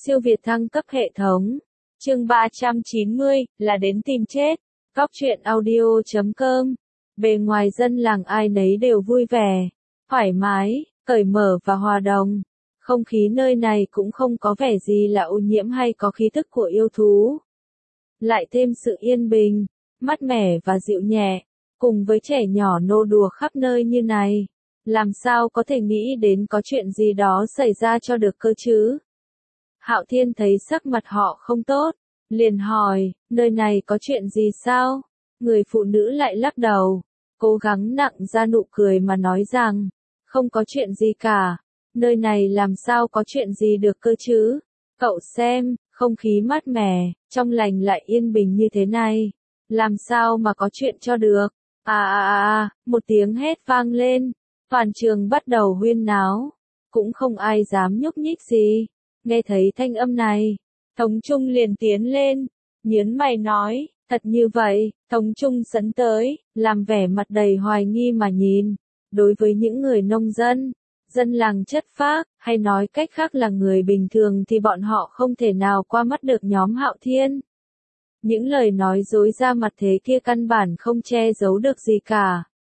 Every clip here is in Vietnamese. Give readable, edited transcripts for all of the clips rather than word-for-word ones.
Siêu việt thăng cấp hệ thống. Chương 390, là đến tìm chết. Góc truyện audio.com. Bề ngoài dân làng ai nấy đều vui vẻ, thoải mái, cởi mở và hòa đồng. Không khí nơi này cũng không có vẻ gì là ô nhiễm hay có khí tức của yêu thú. Lại thêm sự yên bình, mát mẻ và dịu nhẹ, cùng với trẻ nhỏ nô đùa khắp nơi như này. Làm sao có thể nghĩ đến có chuyện gì đó xảy ra cho được cơ chứ? Hạo Thiên thấy sắc mặt họ không tốt, liền hỏi, nơi này có chuyện gì sao? Người phụ nữ lại lắc đầu, cố gắng nặng ra nụ cười mà nói rằng, không có chuyện gì cả, nơi này làm sao có chuyện gì được cơ chứ? Cậu xem, không khí mát mẻ, trong lành lại yên bình như thế này, làm sao mà có chuyện cho được? Một tiếng hét vang lên, toàn trường bắt đầu huyên náo, cũng không ai dám nhúc nhích gì. Nghe thấy thanh âm này, Thống Trung liền tiến lên, nhớn mày nói, thật như vậy. Thống Trung sấn tới, làm vẻ mặt đầy hoài nghi mà nhìn. Đối với những người nông dân, dân làng chất phác, hay nói cách khác là người bình thường thì bọn họ không thể nào qua mắt được nhóm Hạo Thiên. Những lời nói dối ra mặt thế kia căn bản không che giấu được gì cả.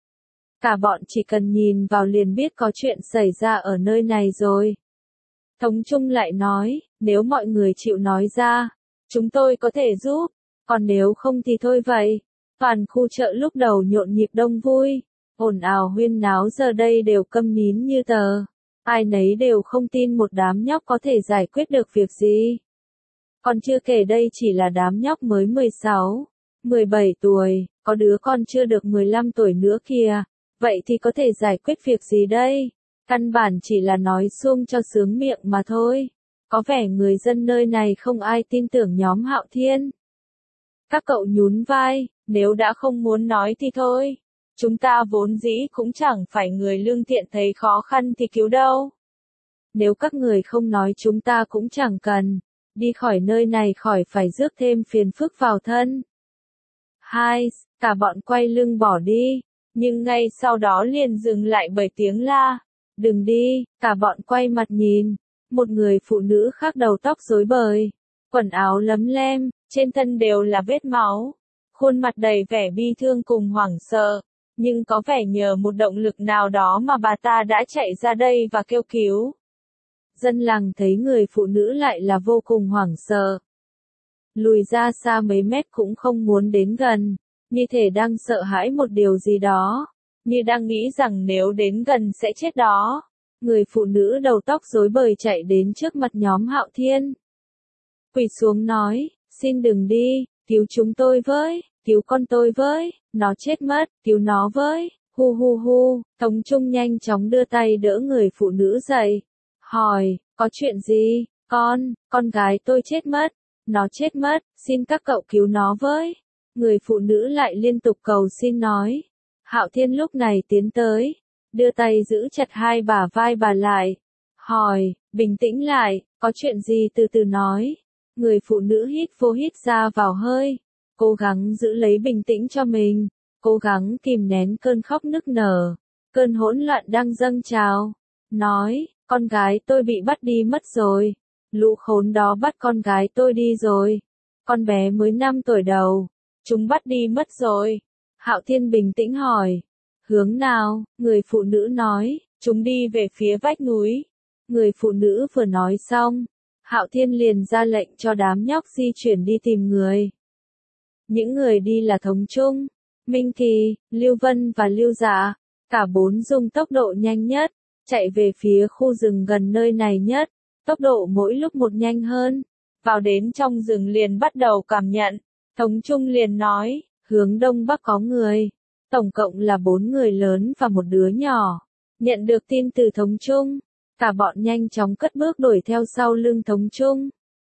Cả bọn chỉ cần nhìn vào liền biết có chuyện xảy ra ở nơi này rồi. Thống Trung lại nói, nếu mọi người chịu nói ra, chúng tôi có thể giúp, còn nếu không thì thôi vậy. Toàn khu chợ lúc đầu nhộn nhịp đông vui, ồn ào huyên náo giờ đây đều câm nín như tờ. Ai nấy đều không tin một đám nhóc có thể giải quyết được việc gì. Còn chưa kể đây chỉ là đám nhóc mới 16, 17 tuổi, có đứa còn chưa được 15 tuổi nữa kìa. Vậy thì có thể giải quyết việc gì đây? Căn bản chỉ là nói suông cho sướng miệng mà thôi. Có vẻ người dân nơi này không ai tin tưởng nhóm Hạo Thiên. Các cậu nhún vai, nếu đã không muốn nói thì thôi. Chúng ta vốn dĩ cũng chẳng phải người lương thiện thấy khó khăn thì cứu đâu. Nếu các người không nói chúng ta cũng chẳng cần. Đi khỏi nơi này khỏi phải rước thêm phiền phức vào thân. Hai, cả bọn quay lưng bỏ đi. Nhưng ngay sau đó liền dừng lại bởi tiếng la. Đừng đi, cả bọn quay mặt nhìn. Một người phụ nữ khác đầu tóc rối bời, quần áo lấm lem, trên thân đều là vết máu. Khuôn mặt đầy vẻ bi thương cùng hoảng sợ. Nhưng có vẻ nhờ một động lực nào đó mà bà ta đã chạy ra đây và kêu cứu. Dân làng thấy người phụ nữ lại là vô cùng hoảng sợ. Lùi ra xa mấy mét cũng không muốn đến gần. Như thể đang sợ hãi một điều gì đó. Như đang nghĩ rằng nếu đến gần sẽ chết đó. Người phụ nữ đầu tóc rối bời chạy đến trước mặt nhóm Hạo Thiên. Quỳ xuống nói, xin đừng đi, cứu chúng tôi với, cứu con tôi với, nó chết mất, cứu nó với, hu hu hu. Thống Trung nhanh chóng đưa tay đỡ người phụ nữ dậy. Hỏi, có chuyện gì? Con gái tôi chết mất, nó chết mất, xin các cậu cứu nó với. Người phụ nữ lại liên tục cầu xin nói. Hạo Thiên lúc này tiến tới, đưa tay giữ chặt hai bả vai bà lại. Hỏi, bình tĩnh lại, có chuyện gì từ từ nói. Người phụ nữ hít vô hít ra vào hơi, cố gắng giữ lấy bình tĩnh cho mình, cố gắng kìm nén cơn khóc nức nở, cơn hỗn loạn đang dâng trào. Nói, con gái tôi bị bắt đi mất rồi, lũ khốn đó bắt con gái tôi đi rồi. Con bé mới 5 tuổi đầu, chúng bắt đi mất rồi. Hạo Thiên bình tĩnh hỏi, hướng nào? Người phụ nữ nói, chúng đi về phía vách núi. Người phụ nữ vừa nói xong, Hạo Thiên liền ra lệnh cho đám nhóc di chuyển đi tìm người. Những người đi là Thống Trung, Minh Kỳ, Lưu Vân và Lưu Dạ. Cả bốn dùng tốc độ nhanh nhất, chạy về phía khu rừng gần nơi này nhất. Tốc độ mỗi lúc một nhanh hơn. Vào đến trong rừng liền bắt đầu cảm nhận. Thống Trung liền nói, hướng đông bắc có người. Tổng cộng là 4 người lớn và một đứa nhỏ. Nhận được tin từ Thống Trung, cả bọn nhanh chóng cất bước đuổi theo sau lưng Thống Trung.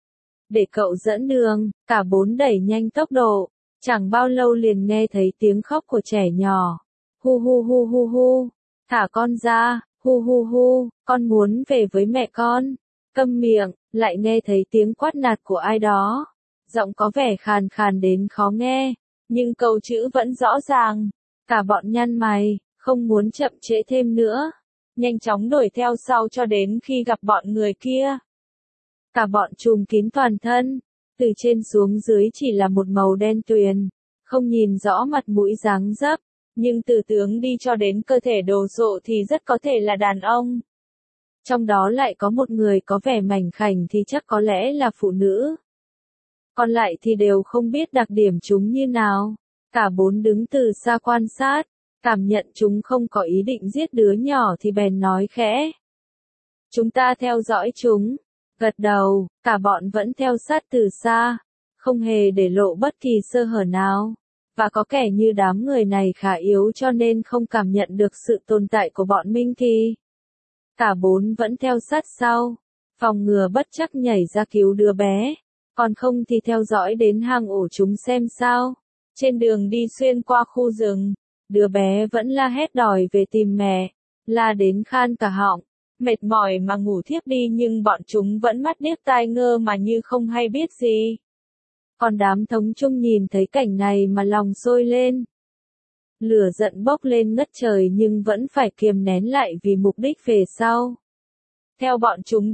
Để cậu dẫn đường, cả 4 đẩy nhanh tốc độ. Chẳng bao lâu liền nghe thấy tiếng khóc của trẻ nhỏ. Hu hu hu hu hu, thả con ra, hu hu hu, con muốn về với mẹ con. Câm miệng, lại nghe thấy tiếng quát nạt của ai đó. Giọng có vẻ khàn khàn đến khó nghe, nhưng câu chữ vẫn rõ ràng. Cả bọn nhăn mày, không muốn chậm trễ thêm nữa. Nhanh chóng đuổi theo sau cho đến khi gặp bọn người kia. Cả bọn trùm kín toàn thân, từ trên xuống dưới chỉ là một màu đen tuyền, không nhìn rõ mặt mũi dáng dấp, nhưng từ tướng đi cho đến cơ thể đồ sộ thì rất có thể là đàn ông. Trong đó lại có một người có vẻ mảnh khảnh thì chắc có lẽ là phụ nữ. Còn lại thì đều không biết đặc điểm chúng như nào. Cả bốn đứng từ xa quan sát, cảm nhận chúng không có ý định giết đứa nhỏ thì bèn nói khẽ. Chúng ta theo dõi chúng. Gật đầu, cả bọn vẫn theo sát từ xa, không hề để lộ bất kỳ sơ hở nào. Và có kẻ như đám người này khá yếu cho nên không cảm nhận được sự tồn tại của bọn Minh thì. Cả bốn vẫn theo sát sau, phòng ngừa bất trắc nhảy ra cứu đứa bé, còn không thì theo dõi đến hang ổ chúng xem sao. Trên đường đi xuyên qua khu rừng, đứa bé vẫn la hét đòi về tìm mẹ, la đến khan cả họng, mệt mỏi mà ngủ thiếp đi nhưng bọn chúng vẫn mắt điếc tai ngơ mà như không hay biết gì. Còn đám thống trung nhìn thấy cảnh này mà lòng sôi lên. Lửa giận bốc lên ngất trời nhưng vẫn phải kiềm nén lại vì mục đích về sau. Theo bọn chúng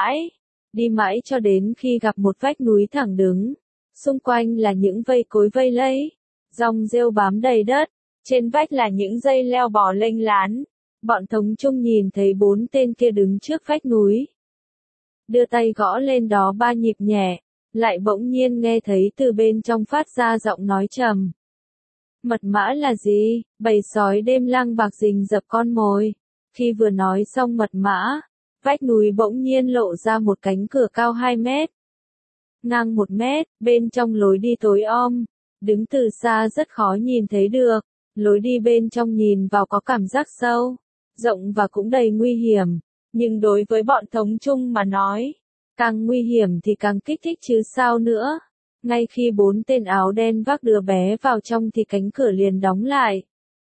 đi mãi cho đến khi gặp một vách núi thẳng đứng. Xung quanh là những vây cối vây lấy, dòng rêu bám đầy đất, trên vách là những dây leo bò lênh lán. Bọn thống trung nhìn thấy bốn tên kia đứng trước vách núi. Đưa tay gõ lên đó 3 nhịp nhẹ, lại bỗng nhiên nghe thấy từ bên trong phát ra giọng nói trầm. Mật mã là gì? Bầy sói đêm lang bạc rình rập con mồi. Khi vừa nói xong mật mã, vách núi bỗng nhiên lộ ra một cánh cửa cao 2 mét. Ngang 1 mét, bên trong lối đi tối om. Đứng từ xa rất khó nhìn thấy được. Lối đi bên trong nhìn vào có cảm giác sâu, rộng và cũng đầy nguy hiểm. Nhưng đối với bọn thống trung mà nói, càng nguy hiểm thì càng kích thích chứ sao nữa. Ngay khi 4 tên áo đen vác đứa bé vào trong thì cánh cửa liền đóng lại.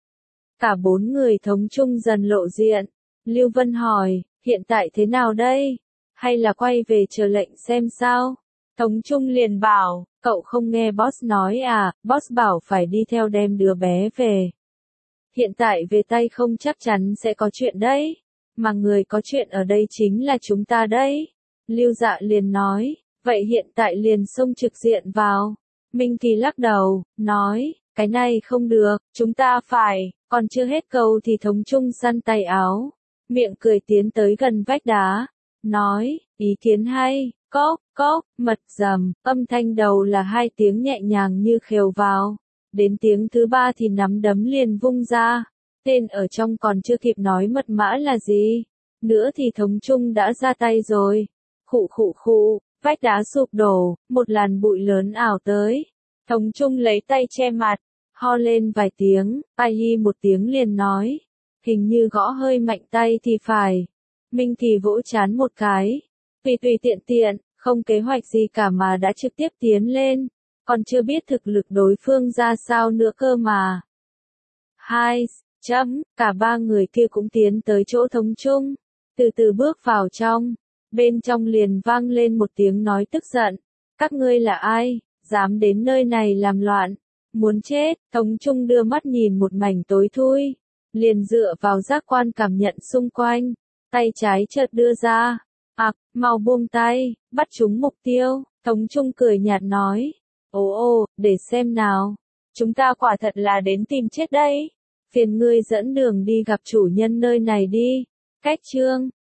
Cả 4 người thống trung dần lộ diện. Lưu Vân hỏi, hiện tại thế nào đây? Hay là quay về chờ lệnh xem sao? Thống trung liền bảo, cậu không nghe boss nói à, boss bảo phải đi theo đem đứa bé về. Hiện tại về tay không chắc chắn sẽ có chuyện đấy. Mà người có chuyện ở đây chính là chúng ta đấy. Lưu Dạ liền nói, vậy hiện tại liền xông trực diện vào. Minh Kỳ lắc đầu, nói, cái này không được, chúng ta phải, còn chưa hết câu thì thống trung săn tay áo. Miệng cười tiến tới gần vách đá, nói, ý kiến hay, cốc, cốc, mật rầm, âm thanh đầu là 2 tiếng nhẹ nhàng như khều vào. Đến tiếng thứ 3 thì nắm đấm liền vung ra. Tên ở trong còn chưa kịp nói mật mã là gì. Nữa thì thống trung đã ra tay rồi. Khụ khụ khụ, vách đá sụp đổ, một làn bụi lớn ảo tới. Thống trung lấy tay che mặt, ho lên vài tiếng, ai hi một tiếng liền nói. Hình như gõ hơi mạnh tay thì phải. Minh Kỳ vỗ chán một cái. Tùy tùy tiện tiện, không kế hoạch gì cả mà đã trực tiếp tiến lên. Còn chưa biết thực lực đối phương ra sao nữa cơ mà. Cả 3 người kia cũng tiến tới chỗ thống trung. Từ từ bước vào trong. Bên trong liền vang lên một tiếng nói tức giận. Các ngươi là ai? Dám đến nơi này làm loạn? Muốn chết? Thống trung đưa mắt nhìn một mảnh tối thui. Liền dựa vào giác quan cảm nhận xung quanh. Tay trái chợt đưa ra. Mau buông tay, bắt chúng mục tiêu. Thống trung cười nhạt nói. Ồ, để xem nào. Chúng ta quả thật là đến tìm chết đây. Phiền ngươi dẫn đường đi gặp chủ nhân nơi này đi. Cách chương